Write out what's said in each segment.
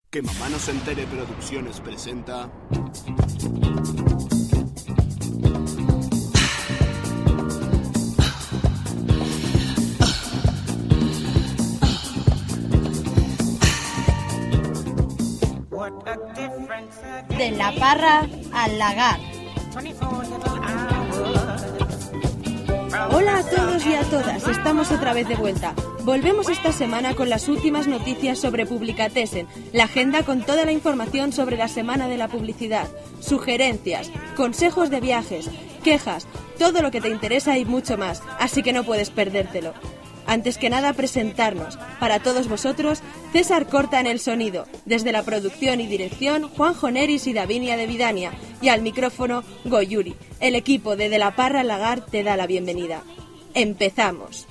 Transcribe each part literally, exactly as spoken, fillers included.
Que Mamá no se entere Producciones presenta... De la parra al lagar. Hola a todos y a todas, estamos otra vez de vuelta. Volvemos esta semana con las últimas noticias sobre Publicatessen, la agenda con toda la información sobre la semana de la publicidad, sugerencias, consejos de viajes, quejas, todo lo que te interesa y mucho más, así que no puedes perdértelo. Antes que nada, presentarnos. Para todos vosotros, César Corta en el sonido. Desde la producción y dirección, Juanjo Neris y Davinia de Vidania. Y al micrófono, Goyuri. El equipo de De la Parra al Lagar te da la bienvenida. ¡Empezamos!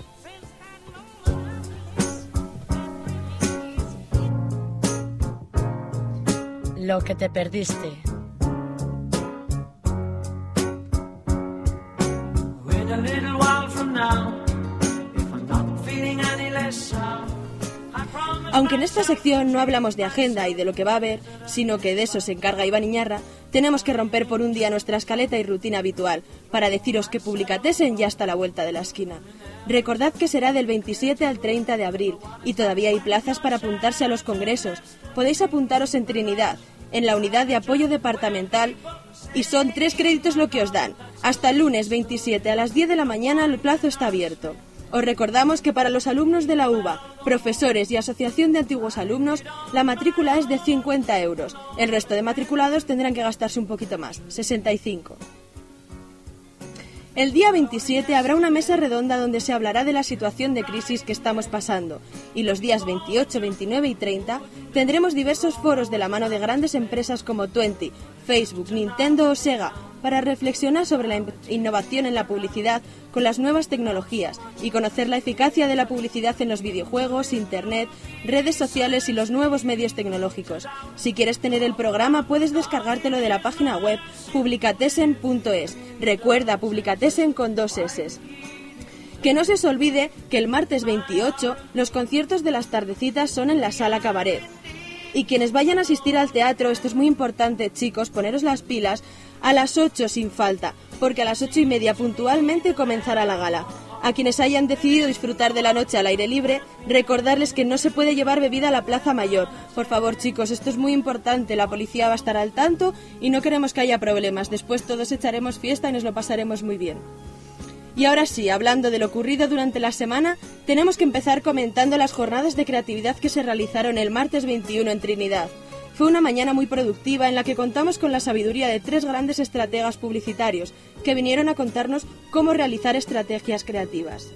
Lo que te perdiste. Wait a little while from now. Aunque en esta sección no hablamos de agenda y de lo que va a haber, sino que de eso se encarga Iván Iñarra, tenemos que romper por un día nuestra escaleta y rutina habitual para deciros que Publicatessen ya está a la vuelta de la esquina. Recordad que será del veintisiete al treinta de abril y todavía hay plazas para apuntarse a los congresos. Podéis apuntaros en Trinidad, en la unidad de apoyo departamental, y son tres créditos lo que os dan. Hasta el lunes veintisiete a las diez de la mañana el plazo está abierto. Os recordamos que para los alumnos de la U B A, profesores y asociación de antiguos alumnos, la matrícula es de cincuenta euros. El resto de matriculados tendrán que gastarse un poquito más, sesenta y cinco. El día veintisiete habrá una mesa redonda donde se hablará de la situación de crisis que estamos pasando, y los días veintiocho, veintinueve y treinta tendremos diversos foros de la mano de grandes empresas como Twenty, Facebook, Nintendo o Sega para reflexionar sobre la innovación en la publicidad con las nuevas tecnologías y conocer la eficacia de la publicidad en los videojuegos, internet, redes sociales y los nuevos medios tecnológicos. Si quieres tener el programa puedes descargártelo de la página web publicatessen punto es. Recuerda, Publicatessen con dos eses. Que no se os olvide que el martes veintiocho los conciertos de las tardecitas son en la Sala Cabaret. Y quienes vayan a asistir al teatro, esto es muy importante, chicos, poneros las pilas, a las ocho sin falta, porque a las ocho y media puntualmente comenzará la gala. A quienes hayan decidido disfrutar de la noche al aire libre, recordarles que no se puede llevar bebida a la Plaza Mayor. Por favor, chicos, esto es muy importante, la policía va a estar al tanto y no queremos que haya problemas. Después todos echaremos fiesta y nos lo pasaremos muy bien. Y ahora sí, hablando de lo ocurrido durante la semana, tenemos que empezar comentando las jornadas de creatividad que se realizaron el martes veintiuno en Trinidad. Fue una mañana muy productiva en la que contamos con la sabiduría de tres grandes estrategas publicitarios que vinieron a contarnos cómo realizar estrategias creativas.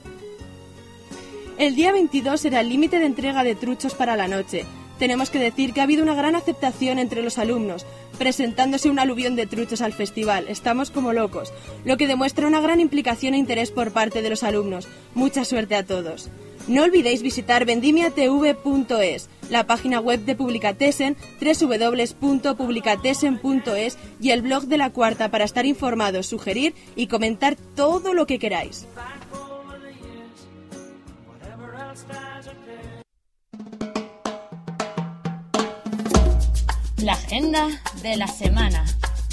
El día veintidós era el límite de entrega de truchos para la noche. Tenemos que decir que ha habido una gran aceptación entre los alumnos, presentándose un aluvión de truchos al festival. Estamos como locos, lo que demuestra una gran implicación e interés por parte de los alumnos. Mucha suerte a todos. No olvidéis visitar vendimia t v punto es, la página web de Publicatessen, doble u doble u doble u punto publicatessen punto es y el blog de La Cuarta para estar informados, sugerir y comentar todo lo que queráis. La agenda de la semana.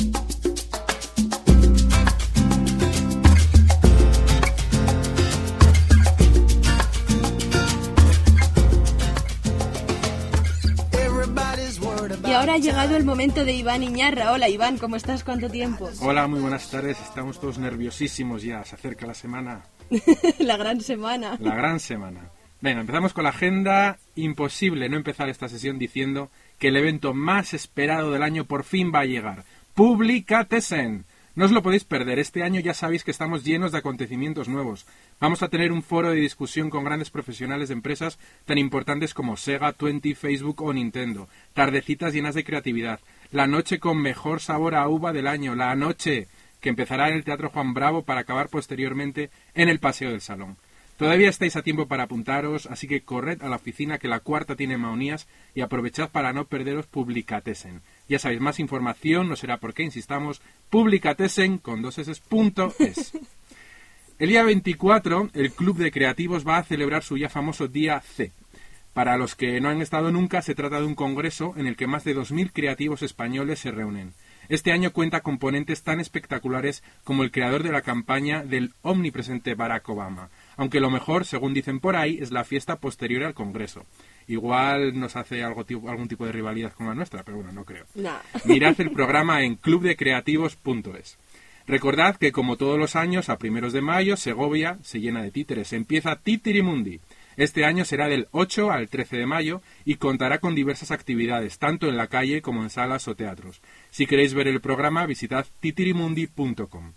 Y ahora ha llegado el momento de Iván Iñarra. Hola Iván, ¿cómo estás? ¿Cuánto tiempo? Hola, muy buenas tardes. Estamos todos nerviosísimos ya. Se acerca la semana. La gran semana. La gran semana. Venga, empezamos con la agenda. Imposible no empezar esta sesión diciendo que el evento más esperado del año por fin va a llegar. Publicatessen. No os lo podéis perder. Este año ya sabéis que estamos llenos de acontecimientos nuevos. Vamos a tener un foro de discusión con grandes profesionales de empresas tan importantes como Sega, Twenty, Facebook o Nintendo. Tardecitas llenas de creatividad. La noche con mejor sabor a uva del año. La noche que empezará en el Teatro Juan Bravo para acabar posteriormente en el Paseo del Salón. Todavía estáis a tiempo para apuntaros, así que corred a la oficina que La Cuarta tiene Maonías y aprovechad para no perderos Publicatessen. Ya sabéis, más información, no será porque insistamos, Publicatessen con dos eses punto es. El día veinticuatro, el Club de Creativos va a celebrar su ya famoso Día C. Para los que no han estado nunca, se trata de un congreso en el que más de dos mil creativos españoles se reúnen. Este año cuenta con ponentes tan espectaculares como el creador de la campaña del omnipresente Barack Obama, aunque lo mejor, según dicen por ahí, es la fiesta posterior al congreso. Igual nos hace algo, algún tipo de rivalidad con la nuestra, pero bueno, no creo. No. Mirad el programa en club de creativos punto es. Recordad que, como todos los años, a primeros de mayo, Segovia se llena de títeres. Empieza Titirimundi. Este año será del ocho al trece de mayo y contará con diversas actividades, tanto en la calle como en salas o teatros. Si queréis ver el programa, visitad titirimundi punto com.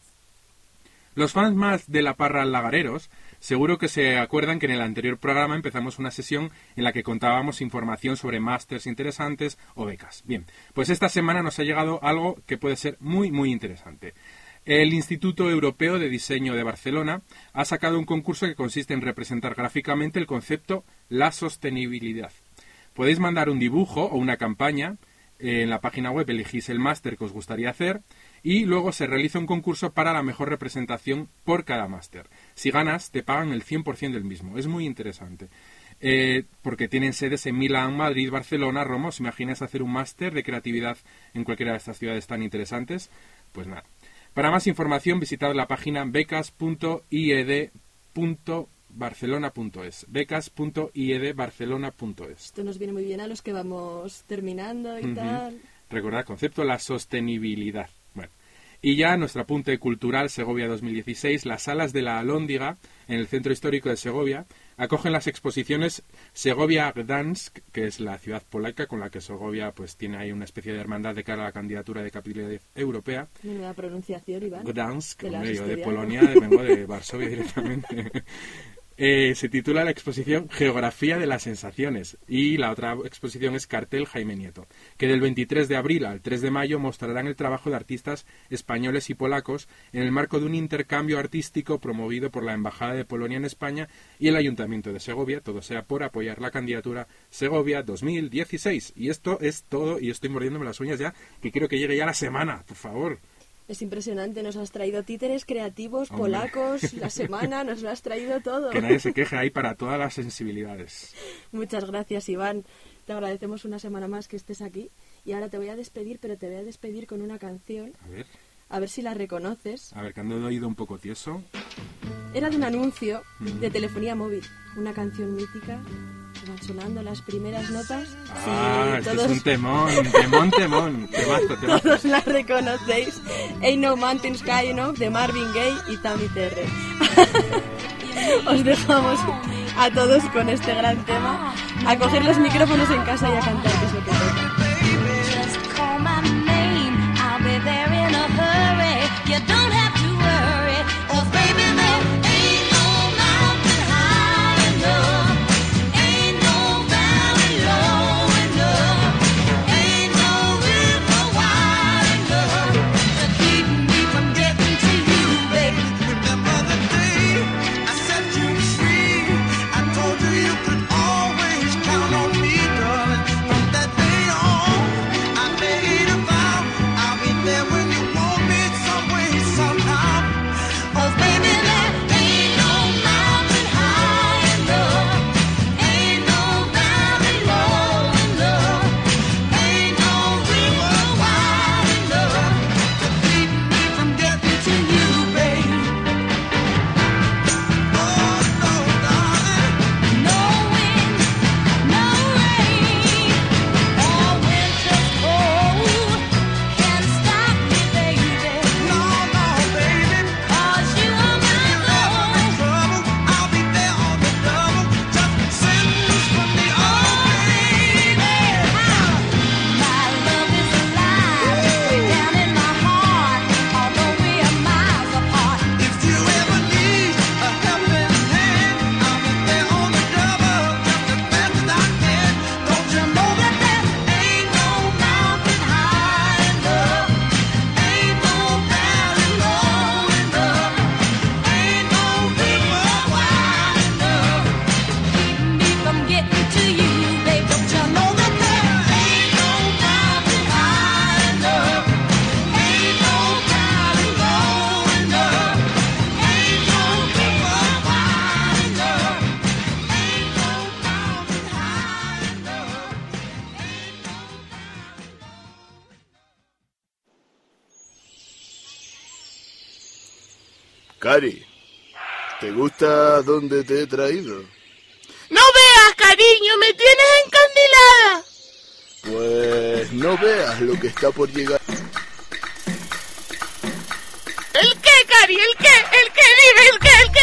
Los fans más de la parra Lagareros seguro que se acuerdan que en el anterior programa empezamos una sesión en la que contábamos información sobre másters interesantes o becas. Bien, pues esta semana nos ha llegado algo que puede ser muy, muy interesante. El Instituto Europeo de Diseño de Barcelona ha sacado un concurso que consiste en representar gráficamente el concepto la sostenibilidad. Podéis mandar un dibujo o una campaña, en la página web elegís el máster que os gustaría hacer y luego se realiza un concurso para la mejor representación por cada máster. Si ganas, te pagan el cien por ciento del mismo. Es muy interesante. Eh, porque tienen sedes en Milán, Madrid, Barcelona, Roma. ¿Os imagináis hacer un máster de creatividad en cualquiera de estas ciudades tan interesantes? Pues nada. Para más información, visitad la página becas punto i e d punto barcelona punto es. becas punto i e d barcelona punto es. Esto nos viene muy bien a los que vamos terminando y Uh-huh. tal. Recordad el concepto, la sostenibilidad. Bueno, y ya nuestro apunte cultural Segovia dos mil dieciséis, las salas de la Alhóndiga, en el Centro Histórico de Segovia, acogen las exposiciones Segovia Gdansk, que es la ciudad polaca con la que Segovia pues tiene ahí una especie de hermandad de cara a la candidatura de capitalidad europea. Menuda pronunciación, Iván. Gdansk, Te la has hombre, yo de estudiado. Polonia vengo de Varsovia directamente. Eh, se titula la exposición Geografía de las Sensaciones y la otra exposición es Cartel Jaime Nieto, que del veintitrés de abril al tres de mayo mostrarán el trabajo de artistas españoles y polacos en el marco de un intercambio artístico promovido por la Embajada de Polonia en España y el Ayuntamiento de Segovia, todo sea por apoyar la candidatura Segovia dos mil dieciséis. Y esto es todo, y estoy mordiéndome las uñas ya, que quiero que llegue ya la semana, por favor. Es impresionante, nos has traído títeres creativos, Hombre. polacos, la semana, nos lo has traído todo. Que nadie se queje ahí para todas las sensibilidades. Muchas gracias, Iván. Te agradecemos una semana más que estés aquí. Y ahora te voy a despedir, pero te voy a despedir con una canción. A ver, A ver si la reconoces. a ver, que ando de oído un poco tieso. Era de un anuncio de telefonía móvil. Una canción mítica. Van sonando las primeras notas. Ah, Sí, este todos, es un temón, temón, temón. Temazo, temazo. todos la reconocéis. Ain't No Mountain Sky Enough de Marvin Gaye y Tammy Terry. Os dejamos a todos con este gran tema. A coger los micrófonos en casa y a cantar, que es lo que toca. Just call my name, I'll be there in a hurry. You don't have to worry, 'cause baby there ain't no mountain high enough, ain't no valley low enough, ain't no river wide enough to keep me from getting to you, baby. Remember the day I set you free. I told you you could always count on me, darling. From that day Cari, ¿te gusta dónde te he traído? ¡No veas, cariño! ¡Me tienes encandilada! Pues no veas lo que está por llegar. ¿El qué, Cari? ¿El qué? ¿El qué? Dime, ¿el qué? ¿El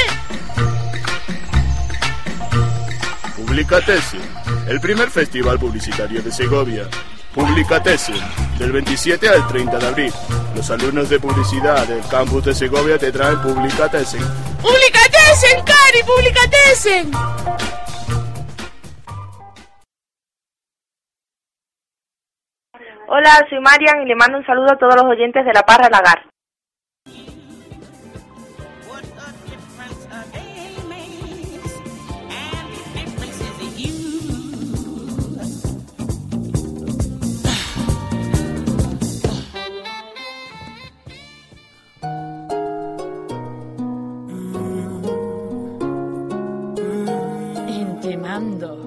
qué? Publicatesin, el primer festival publicitario de Segovia. Publicatesin, del veintisiete al treinta de abril. Los alumnos de publicidad del campus de Segovia te traen Publicatesin. ¡Publicatesin, Cari! ¡Publicatesin! Hola, soy Marian y le mando un saludo a todos los oyentes de La Parra Lagar. Intimando.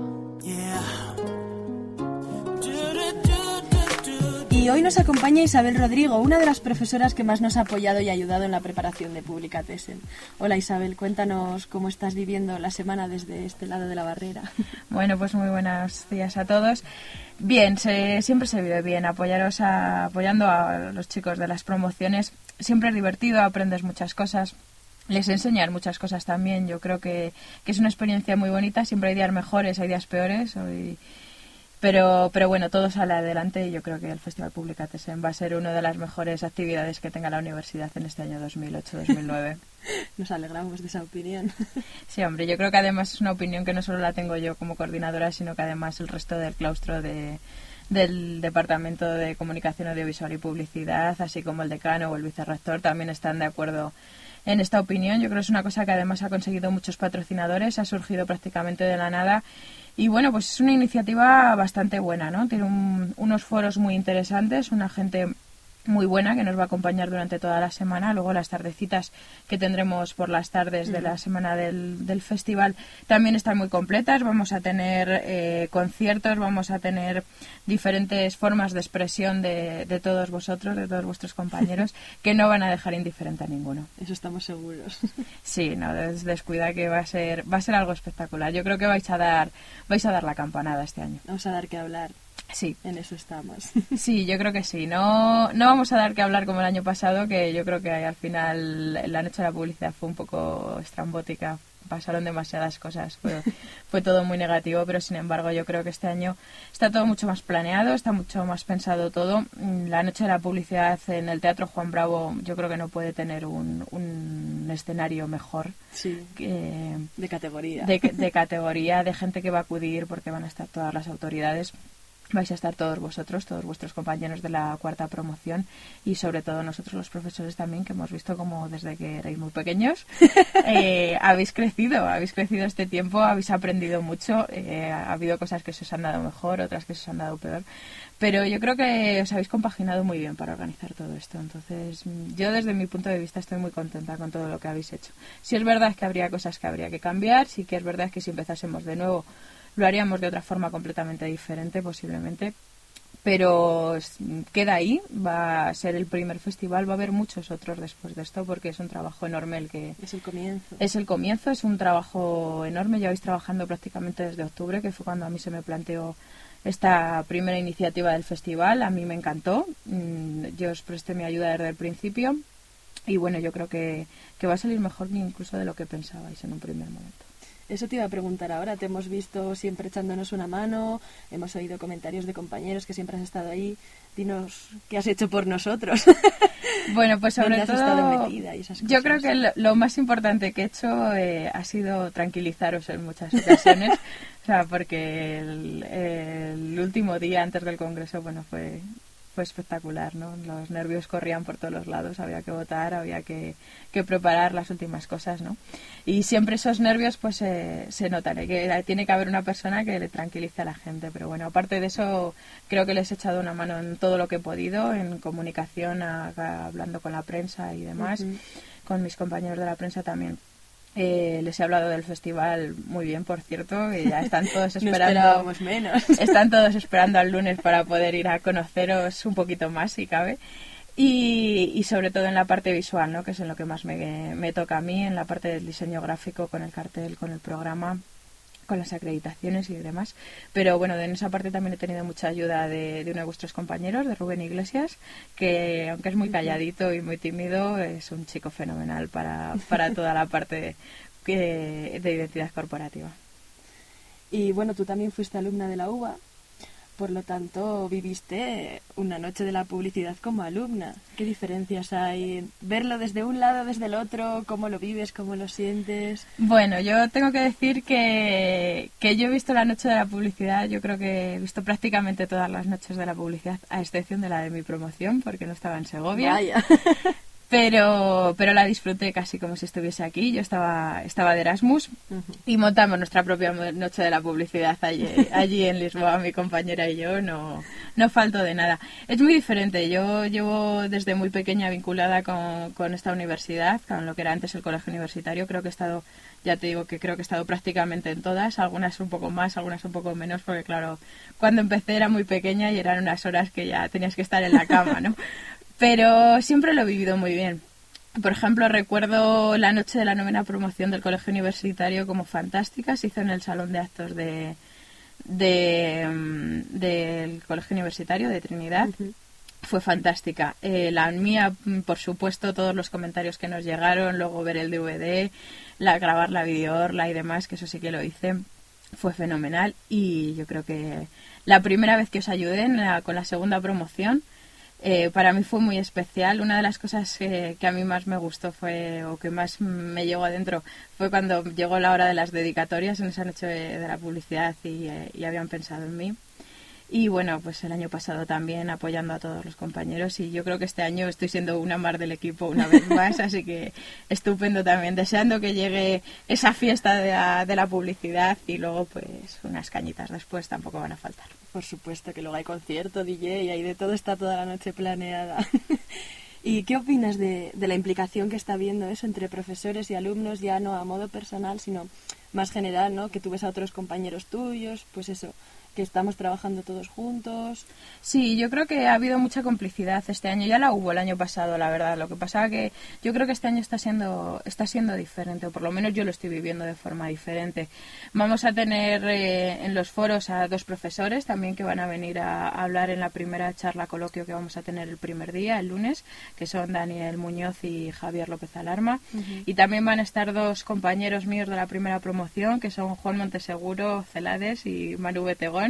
Y hoy nos acompaña Isabel Rodrigo, una de las profesoras que más nos ha apoyado y ayudado en la preparación de Publicatesin. Hola Isabel, cuéntanos cómo estás viviendo la semana desde este lado de la barrera. Bueno, pues muy buenos días a todos. Bien, se, siempre se vive bien, apoyaros a, apoyando a los chicos de las promociones. Siempre es divertido, aprendes muchas cosas. Les enseñan muchas cosas también. Yo creo que, que es una experiencia muy bonita. Siempre hay días mejores, hay días peores. Hoy... Pero, pero bueno, todo sale adelante y yo creo que el Festival Publicatesin va a ser una de las mejores actividades que tenga la universidad en este año dos mil ocho dos mil nueve. Nos alegramos de esa opinión. Sí, hombre, yo creo que además es una opinión que no solo la tengo yo como coordinadora, sino que además el resto del claustro de, del Departamento de Comunicación Audiovisual y Publicidad, así como el decano o el vicerrector, también están de acuerdo en esta opinión. Yo creo que es una cosa que además ha conseguido muchos patrocinadores, ha surgido prácticamente de la nada. Y bueno, pues es una iniciativa bastante buena, ¿no? Tiene un, unos foros muy interesantes, una gente muy buena que nos va a acompañar durante toda la semana. Luego las tardecitas que tendremos por las tardes de la semana del, del festival también están muy completas. Vamos a tener eh, conciertos, vamos a tener diferentes formas de expresión de, de todos vosotros, de todos vuestros compañeros, que no van a dejar indiferente a ninguno. Eso estamos seguros. Sí, no, des, descuida que va a ser va a ser algo espectacular. Yo creo que vais a dar vais a dar la campanada este año. Vamos a dar que hablar. Sí. En eso estamos. Sí, yo creo que sí. No, no vamos a dar que hablar como el año pasado, que yo creo que al final la noche de la publicidad fue un poco estrambótica. Pasaron demasiadas cosas. Fue, fue todo muy negativo, pero sin embargo yo creo que este año está todo mucho más planeado, está mucho más pensado todo. La noche de la publicidad en el Teatro Juan Bravo yo creo que no puede tener un, un escenario mejor. Sí. Que, de categoría. De, de categoría, de gente que va a acudir porque van a estar todas las autoridades. Vais a estar todos vosotros, todos vuestros compañeros de la cuarta promoción y sobre todo nosotros los profesores también, que hemos visto como desde que erais muy pequeños eh, habéis crecido, habéis crecido este tiempo, habéis aprendido mucho, eh, ha habido cosas que se os han dado mejor, otras que se os han dado peor, pero yo creo que os habéis compaginado muy bien para organizar todo esto. Entonces yo desde mi punto de vista estoy muy contenta con todo lo que habéis hecho. Si es verdad que habría cosas que habría que cambiar, sí que es verdad que si empezásemos de nuevo lo haríamos de otra forma completamente diferente, posiblemente, pero queda ahí, va a ser el primer festival, va a haber muchos otros después de esto, porque es un trabajo enorme el que... Es el comienzo. Es el comienzo, es un trabajo enorme, lleváis trabajando prácticamente desde octubre, que fue cuando a mí se me planteó esta primera iniciativa del festival, a mí me encantó, yo os presté mi ayuda desde el principio, y bueno, yo creo que, que va a salir mejor incluso de lo que pensabais en un primer momento. Eso te iba a preguntar ahora, te hemos visto siempre echándonos una mano, hemos oído comentarios de compañeros que siempre has estado ahí, dinos qué has hecho por nosotros. Bueno, pues sobre ¿Dónde has todo, estado metida y esas cosas? Yo creo que lo, lo más importante que he hecho eh, ha sido tranquilizaros en muchas ocasiones, o sea, porque el, el último día antes del congreso, bueno, fue... fue espectacular, ¿no? Los nervios corrían por todos los lados, había que votar, había que, que preparar las últimas cosas, ¿no? Y siempre esos nervios pues eh, se notan, ¿eh? Que tiene que haber una persona que le tranquilice a la gente, pero bueno, aparte de eso creo que les he echado una mano en todo lo que he podido, en comunicación, a, a, hablando con la prensa y demás, uh-huh. Con mis compañeros de la prensa también. Eh, les he hablado del festival muy bien, por cierto, y ya están todos esperando. No menos. Están todos esperando al lunes para poder ir a conoceros un poquito más, si cabe. Y, y sobre todo en la parte visual, ¿no? Que es en lo que más me, me toca a mí, en la parte del diseño gráfico, con el cartel, con el programa, con las acreditaciones y demás. Pero bueno, en esa parte también he tenido mucha ayuda de, de uno de vuestros compañeros, de Rubén Iglesias, que aunque es muy calladito y muy tímido, es un chico fenomenal para, para toda la parte de, de identidad corporativa. Y bueno, tú también fuiste alumna de la U B A, por lo tanto viviste una noche de la publicidad como alumna. ¿Qué diferencias hay? ¿Verlo desde un lado, desde el otro? ¿Cómo lo vives? ¿Cómo lo sientes? Bueno, yo tengo que decir que, que yo he visto la noche de la publicidad, yo creo que he visto prácticamente todas las noches de la publicidad, a excepción de la de mi promoción, porque no estaba en Segovia. Vaya. Pero, pero la disfruté casi como si estuviese aquí. Yo estaba, estaba de Erasmus uh-huh. y montamos nuestra propia noche de la publicidad allí, allí en Lisboa, mi compañera y yo. No, no falto de nada. Es muy diferente. Yo llevo desde muy pequeña vinculada con, con esta universidad, con lo que era antes el colegio universitario. Creo que he estado, ya te digo que creo que he estado prácticamente en todas, algunas un poco más, algunas un poco menos, porque claro, cuando empecé era muy pequeña y eran unas horas que ya tenías que estar en la cama, ¿no? Pero siempre lo he vivido muy bien. Por ejemplo, recuerdo la noche de la novena promoción del colegio universitario como fantástica. Se hizo en el salón de actos de, de, del colegio universitario de Trinidad. Uh-huh. Fue fantástica. Eh, la mía, por supuesto, todos los comentarios que nos llegaron, luego ver el D V D, la, grabar la videoorla y demás, que eso sí que lo hice, fue fenomenal. Y yo creo que la primera vez que os ayudé en la, con la segunda promoción, Eh, para mí fue muy especial. Una de las cosas que, que a mí más me gustó fue, o que más me llegó adentro, fue cuando llegó la hora de las dedicatorias en esa noche de, de la publicidad y, eh, y habían pensado en mí. Y bueno, pues el año pasado también apoyando a todos los compañeros, y yo creo que este año estoy siendo una más del equipo una vez más, así que estupendo también, deseando que llegue esa fiesta de la, de la publicidad y luego pues unas cañitas después tampoco van a faltar. Por supuesto que luego hay concierto, D J, y hay de todo, está toda la noche planeada. ¿Y qué opinas de, de la implicación que está habiendo eso entre profesores y alumnos, ya no a modo personal, sino más general, ¿no? Que tú ves a otros compañeros tuyos, pues eso, que estamos trabajando todos juntos. Sí, yo creo que ha habido mucha complicidad este año. Ya la hubo el año pasado, la verdad. Lo que pasa que yo creo que este año está siendo está siendo diferente, o por lo menos yo lo estoy viviendo de forma diferente. Vamos a tener eh, en los foros a dos profesores también que van a venir a, a hablar en la primera charla coloquio que vamos a tener el primer día, el lunes, que son Daniel Muñoz y Javier López Alarma. Uh-huh. Y también van a estar dos compañeros míos de la primera promoción, que son Juan Monteseguro Celades y Manu Betegón,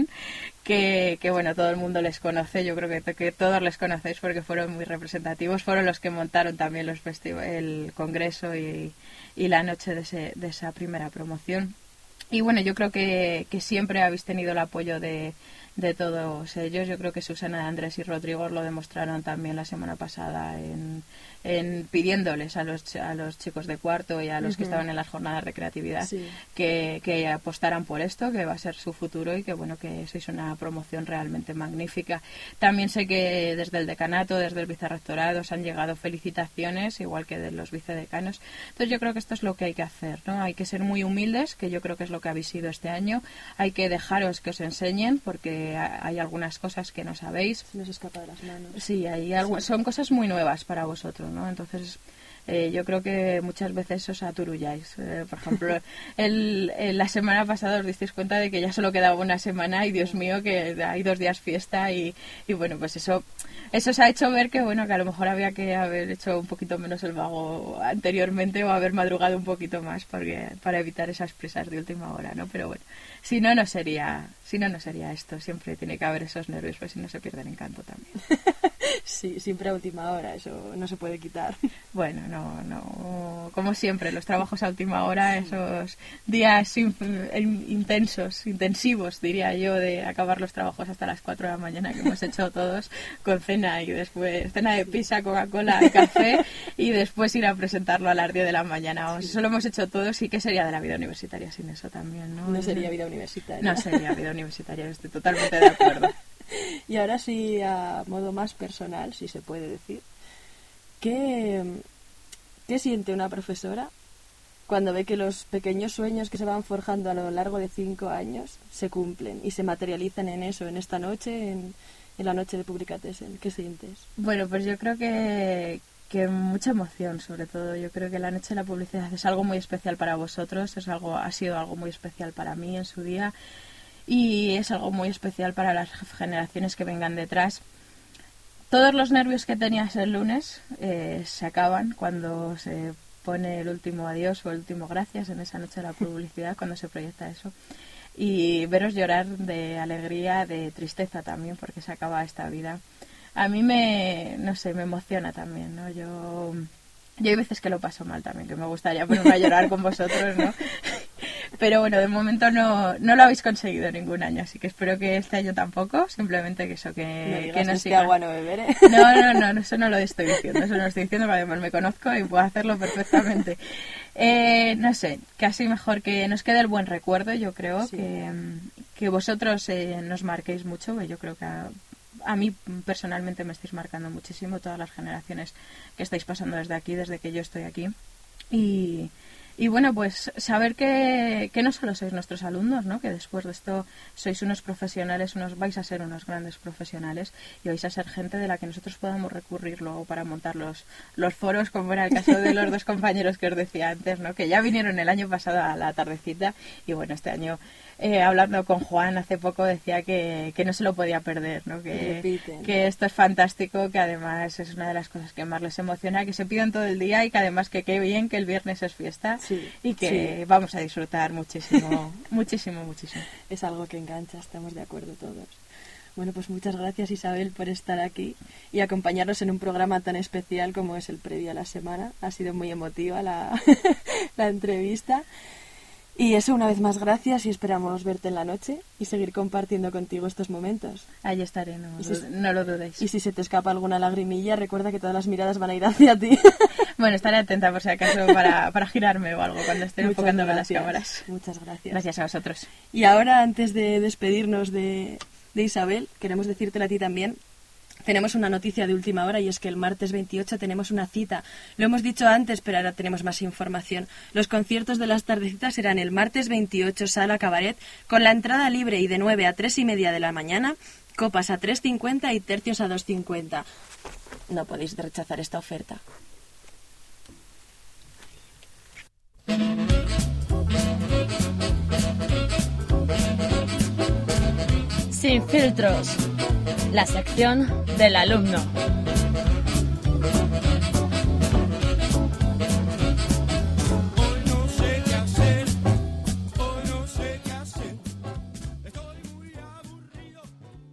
que, que bueno, todo el mundo les conoce. Yo creo que, que todos les conocéis porque fueron muy representativos, fueron los que montaron también los festiv- el congreso y, y la noche de, ese, de esa primera promoción. Y bueno, yo creo que, que siempre habéis tenido el apoyo de, de todos ellos. Yo creo que Susana, Andrés y Rodrigo lo demostraron también la semana pasada en, en pidiéndoles a los a los chicos de cuarto y a los uh-huh. que estaban en las jornadas de creatividad sí. que, que apostaran por esto, que va a ser su futuro, y que bueno, que sois una promoción realmente magnífica. También sé que desde el decanato, desde el vicerrectorado os han llegado felicitaciones, igual que de los vicedecanos. Entonces yo creo que esto es lo que hay que hacer, ¿no? Hay que ser muy humildes, que yo creo que es lo que habéis sido este año. Hay que dejaros que os enseñen, porque hay algunas cosas que no sabéis. Se nos escapa de las manos. Sí, hay algo, son cosas muy nuevas para vosotros, ¿no? Entonces eh, yo creo que muchas veces os aturulláis. Eh, por ejemplo, el, el, la semana pasada os disteis cuenta de que ya solo quedaba una semana y Dios mío, que hay dos días fiesta, y, y bueno, pues eso eso os ha hecho ver que bueno, que a lo mejor había que haber hecho un poquito menos el vago anteriormente, o haber madrugado un poquito más, porque para evitar esas prisas de última hora, ¿no? Pero bueno, si no, no sería si no, no sería esto. Siempre tiene que haber esos nervios, pues si no se pierde el encanto también. Sí, siempre a última hora, eso no se puede quitar. Bueno, no, no, como siempre, los trabajos a última hora, esos días intensos, intensivos, diría yo, de acabar los trabajos hasta las cuatro de la mañana, que hemos hecho todos, con cena y después cena de pizza, Coca-Cola, café, y después ir a presentarlo a las diez de la mañana. Vamos, eso lo hemos hecho todos, y ¿qué sería de la vida universitaria sin eso también, no? No sería vida universitaria. No sería vida universitaria, estoy totalmente de acuerdo. Y ahora sí, a modo más personal, si se puede decir, ¿qué, ¿qué siente una profesora cuando ve que los pequeños sueños que se van forjando a lo largo de cinco años se cumplen y se materializan en eso, en esta noche, en, en la noche de Publicatessen? ¿Qué sientes? Bueno, pues yo creo que, que mucha emoción, sobre todo. Yo creo que la noche de la publicidad es algo muy especial para vosotros, es algo, ha sido algo muy especial para mí en su día y es algo muy especial para las generaciones que vengan detrás. Todos los nervios que tenías el lunes eh, se acaban cuando se pone el último adiós o el último gracias en esa noche de la publicidad, cuando se proyecta eso. Y veros llorar de alegría, de tristeza también, porque se acaba esta vida. A mí me, no sé, me emociona también, ¿no? Yo, yo hay veces que lo paso mal también, que me gustaría ponerme a llorar con vosotros, ¿no? Pero bueno, de momento no, no lo habéis conseguido ningún año, así que espero que este año tampoco, simplemente que eso, que no digas que no este siga. agua no beberé. No, no, no, no, eso no lo estoy diciendo, eso no lo estoy diciendo, porque además me conozco y puedo hacerlo perfectamente. Eh, no sé, casi mejor que nos quede el buen recuerdo, yo creo, sí. que, que vosotros eh, nos marquéis mucho, que yo creo que a, a mí personalmente me estáis marcando muchísimo, todas las generaciones que estáis pasando desde aquí, desde que yo estoy aquí. Y... Y bueno, pues saber que, que no solo sois nuestros alumnos, ¿no? Que después de esto sois unos profesionales, unos vais a ser unos grandes profesionales y vais a ser gente de la que nosotros podamos recurrir luego para montar los, los foros, como era el caso de los dos compañeros que os decía antes, ¿no? Que ya vinieron el año pasado a la tardecita y bueno, este año eh, hablando con Juan hace poco decía que, que no se lo podía perder, ¿no? Que, que esto es fantástico, que además es una de las cosas que más les emociona, que se pidan todo el día y que además que qué bien que el viernes es fiesta. Sí, y que sí. Vamos a disfrutar muchísimo, muchísimo, muchísimo. Es algo que engancha, estamos de acuerdo todos. Bueno, pues muchas gracias, Isabel, por estar aquí y acompañarnos en un programa tan especial como es el previo a la semana. Ha sido muy emotiva la, la entrevista. Y eso, una vez más, gracias y esperamos verte en la noche y seguir compartiendo contigo estos momentos. Ahí estaré, no, si, no lo dudéis. Y si se te escapa alguna lagrimilla, recuerda que todas las miradas van a ir hacia ti. Bueno, estaré atenta por si acaso para, para girarme o algo cuando esté enfocándome las cámaras. Muchas gracias. Gracias a vosotros. Y ahora, antes de despedirnos de, de Isabel, queremos decírtelo a ti también. Tenemos una noticia de última hora y es que el martes veintiocho tenemos una cita. Lo hemos dicho antes, pero ahora tenemos más información. Los conciertos de las tardecitas serán el martes veintiocho, Sala Cabaret, con la entrada libre y de nueve a tres y media de la mañana, copas a tres cincuenta y tercios a dos cincuenta. No podéis rechazar esta oferta. Sin filtros. La sección del alumno. Hoy no sé qué hacer, hoy no sé qué hacer. Estoy muy aburrido.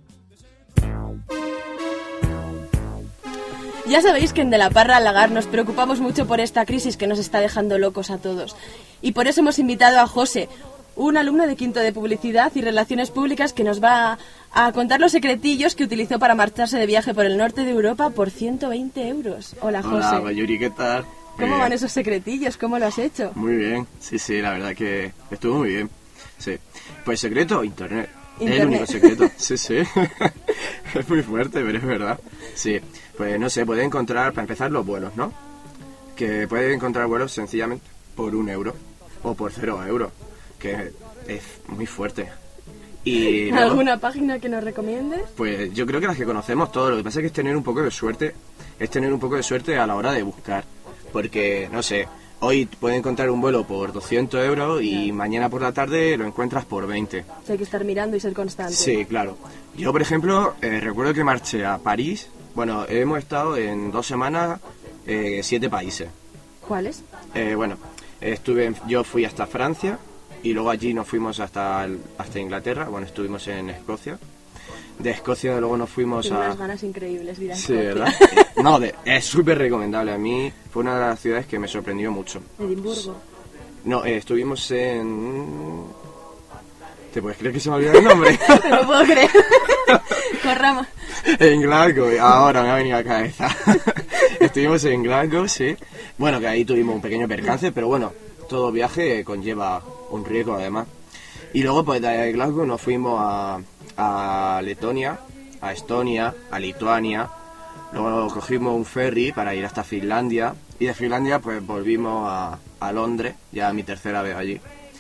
Ya sabéis que en De la Parra al Lagar nos preocupamos mucho por esta crisis que nos está dejando locos a todos. Y por eso hemos invitado a José, un alumno de quinto de Publicidad y Relaciones Públicas que nos va a, a contar los secretillos que utilizó para marcharse de viaje por el norte de Europa por ciento veinte euros. Hola, José. Hola, Mayuri, ¿qué tal? ¿Cómo van esos secretillos? ¿Cómo lo has hecho? Muy bien, sí, sí, la verdad que estuvo muy bien. Sí. Pues secreto, internet. Internet. El único secreto, sí, sí. Es muy fuerte, pero es verdad. Sí, pues no sé, puede encontrar, para empezar, los vuelos, ¿no? Que puede encontrar vuelos sencillamente por un euro o por cero euros. Que es muy fuerte. Y luego, ¿alguna página que nos recomiendes? Pues yo creo que las que conocemos todos. Lo que pasa es que es tener un poco de suerte. Es tener un poco de suerte a la hora de buscar. Porque, no sé, hoy puedes encontrar un vuelo por doscientos euros y yeah. mañana por la tarde lo encuentras por veinte. O sea, hay que estar mirando y ser constante. Sí, claro. Yo, por ejemplo, eh, recuerdo que marché a París. Bueno, hemos estado en dos semanas eh, siete países. ¿Cuáles? Eh, bueno, estuve en, yo fui hasta Francia. Y luego allí nos fuimos hasta el, hasta Inglaterra, bueno, estuvimos en Escocia. De Escocia luego nos fuimos Tengo a... unas ganas increíbles de ir a Sí, Escocia. ¿verdad? No, de, es súper recomendable. A mí fue una de las ciudades que me sorprendió mucho. Edimburgo. No, eh, estuvimos en... ¿Te puedes creer que se me olvidó el nombre? No lo puedo creer. Corramos. En Glasgow, ahora me ha venido a la cabeza. Estuvimos en Glasgow, sí. Bueno, que ahí tuvimos un pequeño percance, pero bueno, todo viaje conlleva un riesgo además. Y luego pues de Glasgow nos fuimos a, a Letonia, a Estonia, a Lituania. Luego cogimos un ferry para ir hasta Finlandia. Y de Finlandia pues volvimos a, a Londres, ya mi tercera vez allí.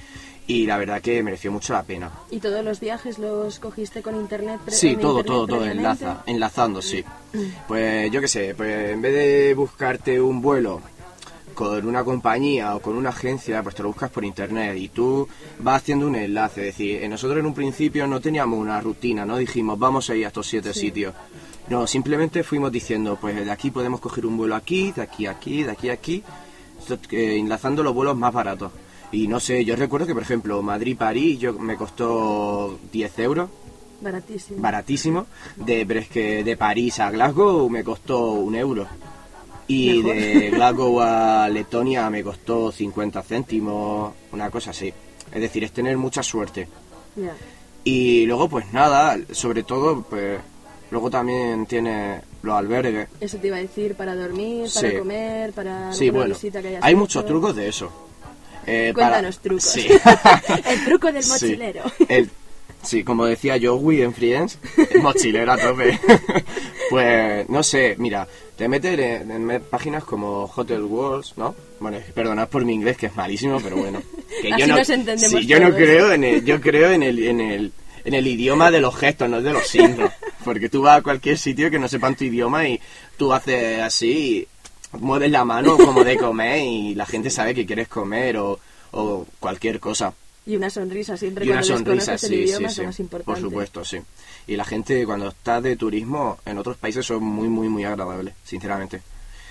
y la verdad que mereció mucho la pena. ¿Y todos los viajes los cogiste con internet? pre- Sí, en todo, internet todo, todo, previamente? enlaza, enlazando, sí. Pues yo qué sé, pues en vez de buscarte un vuelo con una compañía o con una agencia, pues te lo buscas por internet y tú vas haciendo un enlace. Es decir, eh, nosotros en un principio no teníamos una rutina, no dijimos vamos a ir a estos siete Sí. sitios. No, simplemente fuimos diciendo, pues de aquí podemos coger un vuelo aquí, de aquí a aquí, de aquí a aquí, esto, eh, enlazando los vuelos más baratos. Y no sé, yo recuerdo que por ejemplo Madrid-París yo me costó diez euros. Baratísimo. Baratísimo, de, pero es que de París a Glasgow me costó un euro. Y Mejor. de Glasgow a Letonia me costó cincuenta céntimos, una cosa así. Es decir, es tener mucha suerte. Ya. Y luego pues nada, sobre todo pues luego también tiene los albergues. Eso te iba a decir, para dormir, para Sí. comer, para Sí, alguna bueno, visita que hayas hay hecho. muchos trucos de eso. Eh, Cuéntanos para- trucos. Sí. El truco del Sí. mochilero. El- sí, como decía Joey en Friends, mochilero a tope. Pues, no sé, mira, te metes en, en me- páginas como Hotel Wars, ¿no? Bueno, perdonad por mi inglés, que es malísimo, pero bueno. Que Así yo no, nos entendemos sí, yo no todos. creo en el, yo creo en el, en el, en el idioma de los gestos, no de los signos. Porque tú vas a cualquier sitio que no sepan tu idioma y tú haces así, y mueves la mano como de comer y la gente sabe que quieres comer o, o cualquier cosa. Y una sonrisa siempre Y una cuando sonrisa, desconoces sí, el sí, idioma es sí, lo más importante. por supuesto, sí. Y la gente cuando está de turismo en otros países son muy, muy, muy agradables, sinceramente.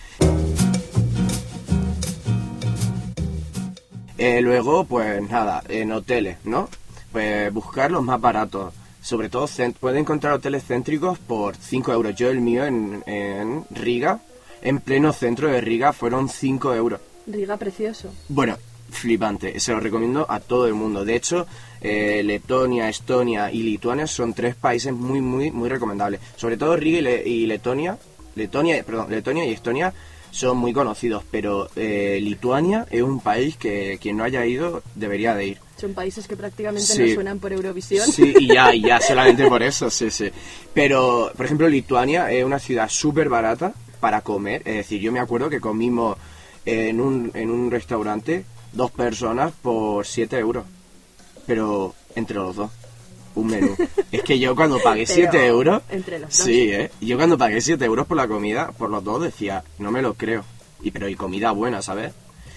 Eh, luego, pues nada, en hoteles, ¿no? Pues buscar los más baratos. Sobre todo, cent- puede encontrar hoteles céntricos por cinco euros. Yo el mío en, en Riga, en pleno centro de Riga, fueron cinco euros. Riga precioso. Bueno, flipante, se lo recomiendo a todo el mundo. De hecho, eh, Letonia, Estonia y Lituania son tres países muy, muy, muy recomendables. Sobre todo Riga y, Le- y Letonia, Letonia, perdón, Letonia y Estonia son muy conocidos, pero eh, Lituania es un país que quien no haya ido debería de ir. Son países que prácticamente Sí. no suenan por Eurovisión. Sí, y ya, y ya, solamente por eso, sí, sí. Pero, por ejemplo, Lituania es una ciudad súper barata para comer. Es decir, yo me acuerdo que comimos en un, en un restaurante dos personas por siete euros. Pero entre los dos, un menú. Es que yo cuando pagué Pero siete euros... entre los dos. Sí, ¿eh? Yo cuando pagué siete euros por la comida, por los dos, decía, no me lo creo. Y pero y comida buena, ¿sabes?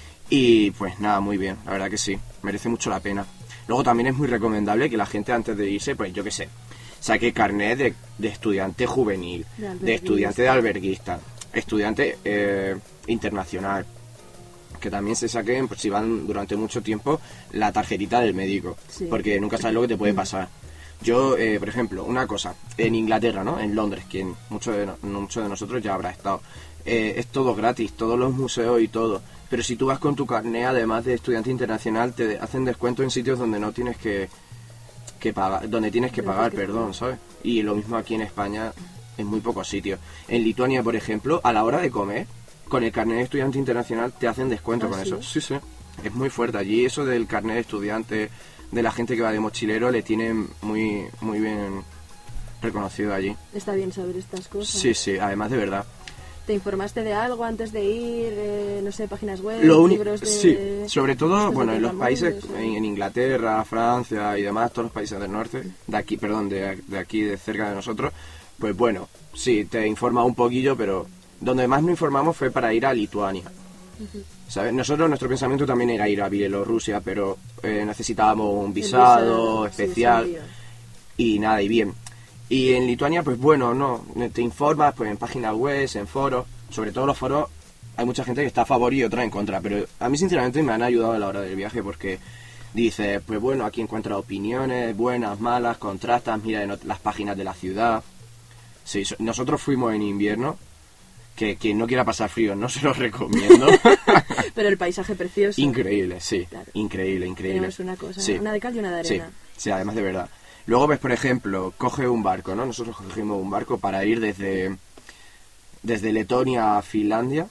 Y pues nada, muy bien, la verdad que sí, merece mucho la pena. Luego también es muy recomendable que la gente antes de irse, pues yo qué sé, saque carnet de, de estudiante juvenil, De de, alberguista. estudiante de alberguista, estudiante eh, internacional, que también se saquen, pues si van durante mucho tiempo, la tarjetita del médico, Sí. porque nunca sabes lo que te puede pasar. Yo, eh, por ejemplo, una cosa, en Inglaterra, ¿no? En Londres, quien muchos de, no- muchos de nosotros ya habrá estado, eh, es todo gratis, todos los museos y todo. Pero si tú vas con tu carné, además de estudiante internacional, te hacen descuento en sitios donde no tienes que, que pagar, donde tienes que Donde pagar, tienes que perdón, ¿sabes? Y lo mismo aquí en España, en muy pocos sitios. En Lituania, por ejemplo, a la hora de comer, con el carnet de estudiante internacional te hacen descuento ¿Ah, con sí? eso. Sí, sí. Es muy fuerte. Allí eso del carnet de estudiante, de la gente que va de mochilero, le tienen muy, muy bien reconocido allí. Está bien saber estas cosas. Sí, sí, además de verdad. ¿Te informaste de algo antes de ir? Eh, no sé, páginas web, Lo uni- libros de... sí, sobre todo, estos bueno, de en los Trotamundos, países, o- en, en Inglaterra, Francia y demás, todos los países del norte, de aquí, perdón, de, de aquí, de cerca de nosotros, pues bueno, sí, te informa un poquillo, pero donde más nos informamos fue para ir a Lituania. Ujú. ¿Sabes? Nosotros, nuestro pensamiento también era ir a Bielorrusia, pero eh, necesitábamos un El visado visado, sí, especial es un lío. y nada, y bien. Y en Lituania, pues bueno, no, te informas pues en páginas web, en foros, sobre todo los foros, hay mucha gente que está a favor y otra en contra, pero a mí sinceramente me han ayudado a la hora del viaje porque dices, pues bueno, aquí encuentras opiniones, buenas, malas, contrastas, mira en ot- las páginas de la ciudad. Sí, so- nosotros fuimos en invierno, que quien no quiera pasar frío no se lo recomiendo. Pero el paisaje precioso. Increíble, sí, Claro. increíble, increíble. Tenemos una cosa, Sí. una de cal y una de Sí, arena. sí, además de verdad. Luego ves, por ejemplo, coge un barco, ¿no? Nosotros cogimos un barco para ir desde, desde Letonia a Finlandia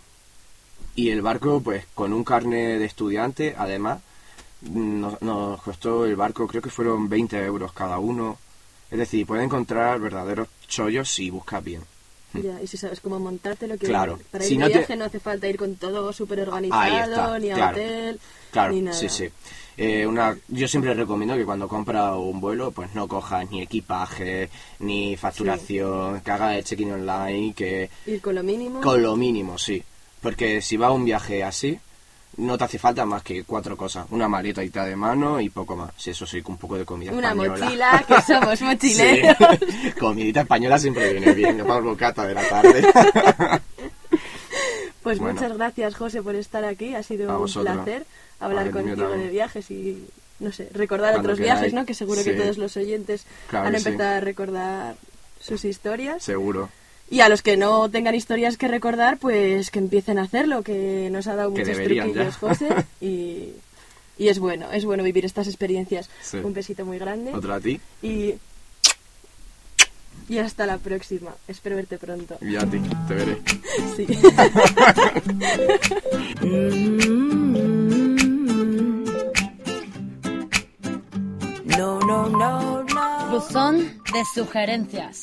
y el barco, pues, con un carnet de estudiante, además, nos, nos costó el barco, creo que fueron veinte euros cada uno. Es decir, puedes encontrar verdaderos chollos si buscas bien. Ya, y si sabes cómo montártelo, que Claro. para ir Si de no te- viaje no hace falta ir con todo súper Ahí organizado, está, ni a claro. hotel, Claro, ni nada. sí, sí. Eh, una, yo siempre recomiendo que cuando compra un vuelo, pues no cojas ni equipaje, ni facturación, que haga el check-in online, que Ir con lo mínimo. con lo mínimo, sí. Porque si va a un viaje así, no te hace falta más que cuatro cosas. Una maleta de mano y poco más. Si eso sí, con un poco de comida Una española. mochila, que somos mochileros. Sí. Comidita española siempre viene bien, para el bocata de la tarde. Pues Bueno. muchas gracias, José, por estar aquí. Ha A sido un vosotros. placer hablar Ay, mío contigo también. de viajes y, no sé, recordar Cuando otros queráis. viajes, ¿no? Que seguro que Sí. todos los oyentes Claro han que sí. empezado a recordar sus historias. Seguro. Y a los que no tengan historias que recordar, pues que empiecen a hacerlo, que nos ha dado Que muchos deberían truquillos, ya. José. Y, y es bueno, es bueno vivir estas experiencias. Sí. Un besito muy grande. Otra a ti Y, y hasta la próxima. Espero verte pronto. y a ti. Te veré. Sí. No, no, no, no. Buzón de sugerencias.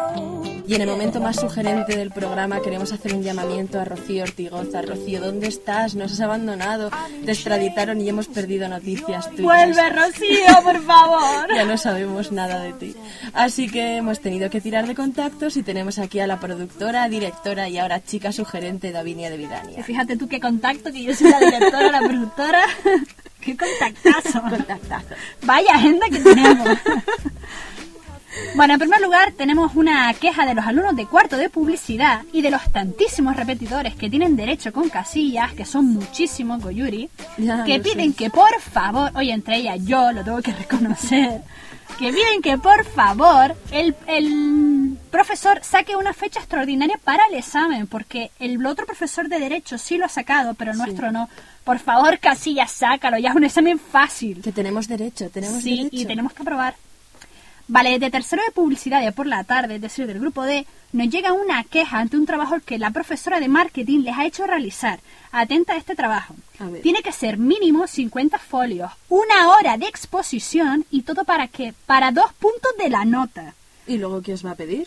Y en el momento más sugerente del programa queremos hacer un llamamiento a Rocío Ortigoza. Rocío, ¿dónde estás? Nos has abandonado, te extraditaron y hemos perdido noticias tuyas. Vuelve, Rocío, por favor. Ya no sabemos nada de ti. Así que hemos tenido que tirar de contactos y tenemos aquí a la productora, directora y ahora chica sugerente Davinia de Vidania. Y fíjate tú qué contacto, que yo soy la directora, la productora. ¡Qué contactazo! Contactazo. Vaya agenda que tenemos. Bueno, en primer lugar tenemos una queja de los alumnos de cuarto de publicidad y de los tantísimos repetidores que tienen derecho con casillas, que son muchísimos, Goyuri, Ya, que lo piden sé. que por favor, oye, entre ellas yo lo tengo que reconocer, que piden que por favor el, el profesor saque una fecha extraordinaria para el examen, porque el otro profesor de derecho sí lo ha sacado, pero el nuestro no. Por favor, casillas, sácalo, ya es un examen fácil. Que tenemos derecho, tenemos Sí, derecho. y tenemos que aprobar. Vale, de tercero de publicidad de por la tarde, es decir, del grupo D, nos llega una queja ante un trabajo que la profesora de marketing les ha hecho realizar. Atenta a este trabajo. A ver. Tiene que ser mínimo cincuenta folios, una hora de exposición y todo para qué? Para dos puntos de la nota. ¿Y luego qué os va a pedir?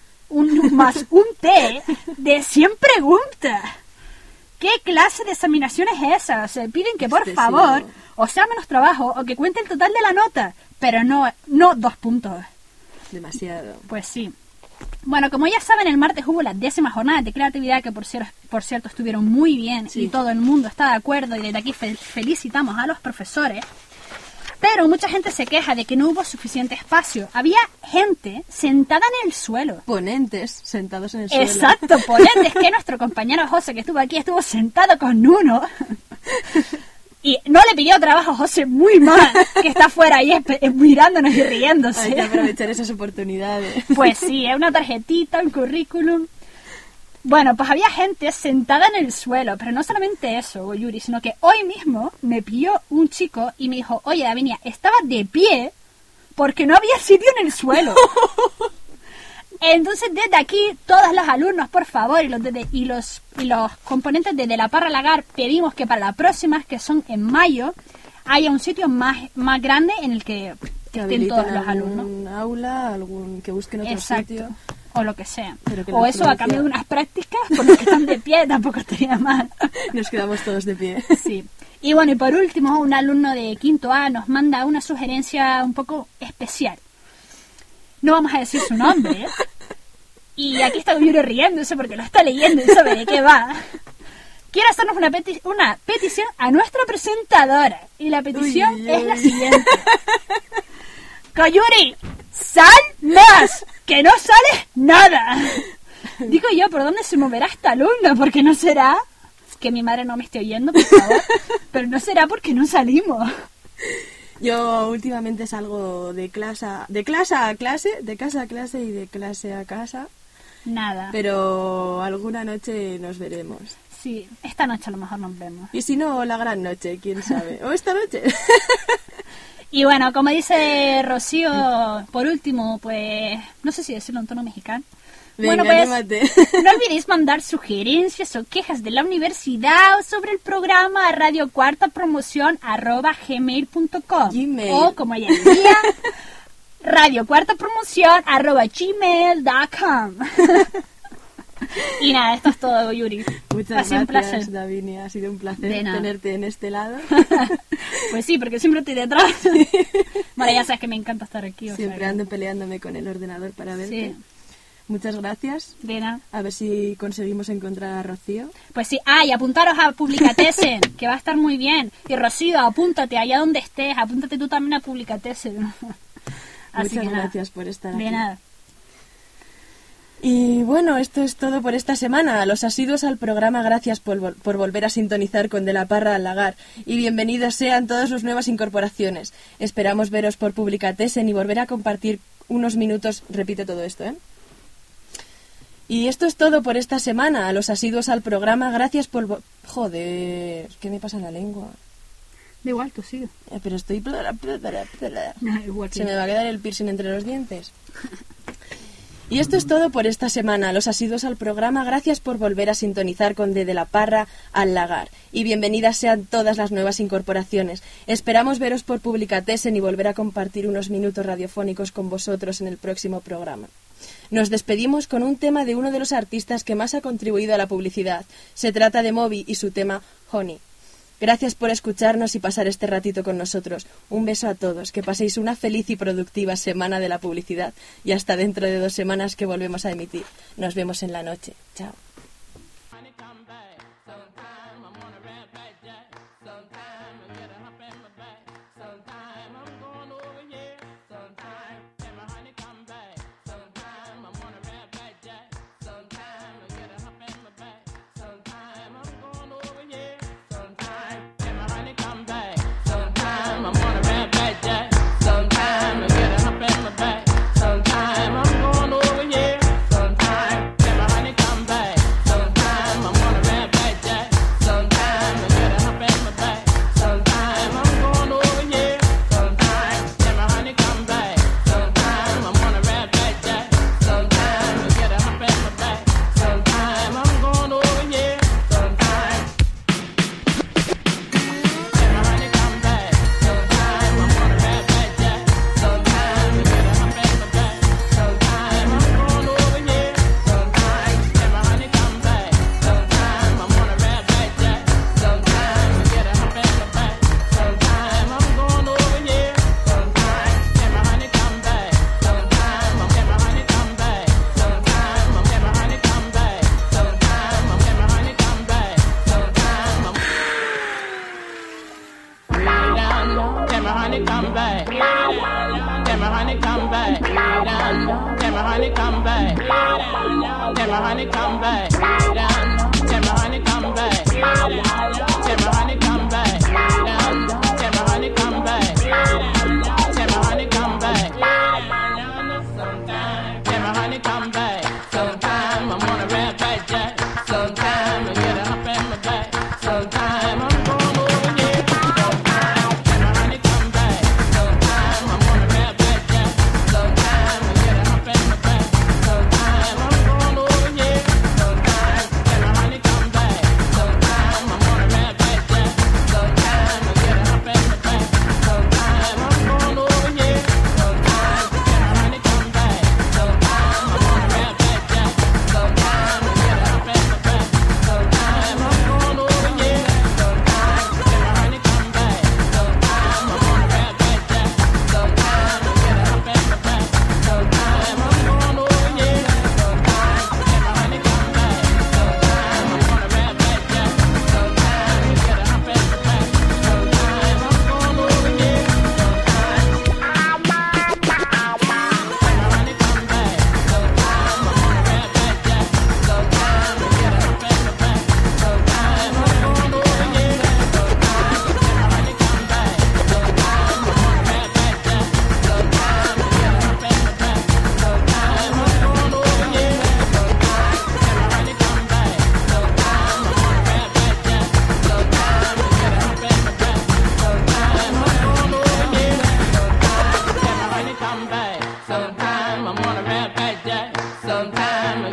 Un más un T de cien preguntas. ¿Qué clase de examinación es esa? Se piden que por Excesivo. favor o sea menos trabajo o que cuente el total de la nota, pero no, no dos puntos. Demasiado. Pues sí. Bueno, como ya saben, el martes hubo las décimas jornadas de creatividad que por, cier- por cierto estuvieron muy bien Sí. y todo el mundo está de acuerdo y desde aquí fe- felicitamos a los profesores. Pero mucha gente se queja de que no hubo suficiente espacio. Había gente sentada en el suelo. Ponentes sentados en el suelo. Exacto, ponentes, que nuestro compañero José que estuvo aquí estuvo sentado con uno y no le pidió trabajo a José muy mal, que está afuera ahí espe- mirándonos y riéndose. Hay que aprovechar esas oportunidades. Pues sí, es una tarjetita, un currículum. Bueno, pues había gente sentada en el suelo, pero no solamente eso, Goyuri, sino que hoy mismo me pilló un chico y me dijo, oye, Davinia, estaba de pie porque no había sitio en el suelo. Entonces, desde aquí, todos los alumnos, por favor, y los, de- y los, y los componentes de, de la Parra Lagar, pedimos que para las próximas, que son en mayo, haya un sitio más, más grande en el que Que estén habiliten todos los algún alumnos. aula, algún que busquen otro Exacto. sitio. O lo que sea. Pero que O la eso a pronuncia- cambio de unas prácticas, por los que están de pie tampoco estaría mal. Nos quedamos todos de pie. Sí. Y bueno, y por último, un alumno de quinto A nos manda una sugerencia un poco especial. No vamos a decir su nombre, ¿eh? Y aquí está Yuri riéndose porque lo está leyendo y sabe de qué va. Quiere hacernos una, peti- una petición a nuestra presentadora. Y la petición Uy, uy, es la uy. siguiente. Koyuri, sal más, que no sale nada. Digo yo, ¿por dónde se moverá esta alumna? Porque no será que mi madre no me esté oyendo, por favor. Pero no será porque no salimos. Yo últimamente salgo de clase, a- de clase a clase, de casa a clase y de clase a casa. Nada. Pero alguna noche nos veremos. Sí, esta noche a lo mejor nos vemos. Y si no, la gran noche, quién sabe. O esta noche. Y bueno, como dice Rocío, por último, pues, no sé si decirlo en tono mexicano. Venga, bueno, pues, anímate. no olvidéis mandar sugerencias o quejas de la universidad o sobre el programa a radio cuarta promoción arroba gmail punto com. Gmail. O, como ella decía, radio cuarta promoción arroba gmail punto com. Y nada, esto es todo, Yuri. Muchas ha sido un gracias, placer. Davinia. Ha sido un placer De nada. tenerte en este lado. Pues sí, porque siempre estoy detrás. Bueno, ya sabes que me encanta estar aquí. O Siempre sea que- ando peleándome con el ordenador para verte. Sí. Muchas gracias. De nada. A ver si conseguimos encontrar a Rocío. Pues sí, ah, y apuntaros a Publicatessen, que va a estar muy bien. Y Rocío, apúntate allá donde estés, apúntate tú también a Publicatessen. Así Muchas que nada. gracias por estar aquí. De nada. Y bueno, esto es todo por esta semana. A los asiduos al programa, gracias por, vol- por volver a sintonizar con De la Parra al Lagar. Y bienvenidos sean todas sus nuevas incorporaciones. Esperamos veros por Publicatessen y volver a compartir unos minutos. Repite todo esto, ¿eh? Y esto es todo por esta semana. A los asiduos al programa, gracias por... vo- Joder, ¿qué me pasa en la lengua? Da igual, tú sigue. Eh, pero estoy... Igual que Se me yo. va a quedar el piercing entre los dientes. Y esto es todo por esta semana. Los asiduos al programa, gracias por volver a sintonizar con De, de la Parra al Lagar. Y bienvenidas sean todas las nuevas incorporaciones. Esperamos veros por Publicatessen y volver a compartir unos minutos radiofónicos con vosotros en el próximo programa. Nos despedimos con un tema de uno de los artistas que más ha contribuido a la publicidad. Se trata de Moby y su tema Honey. Gracias por escucharnos y pasar este ratito con nosotros. Un beso a todos, que paséis una feliz y productiva semana de la publicidad y hasta dentro de dos semanas que volvemos a emitir. Nos vemos en la noche. Chao.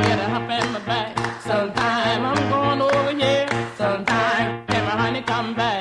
Sometime I'm going over here. Sometime can my honey come back?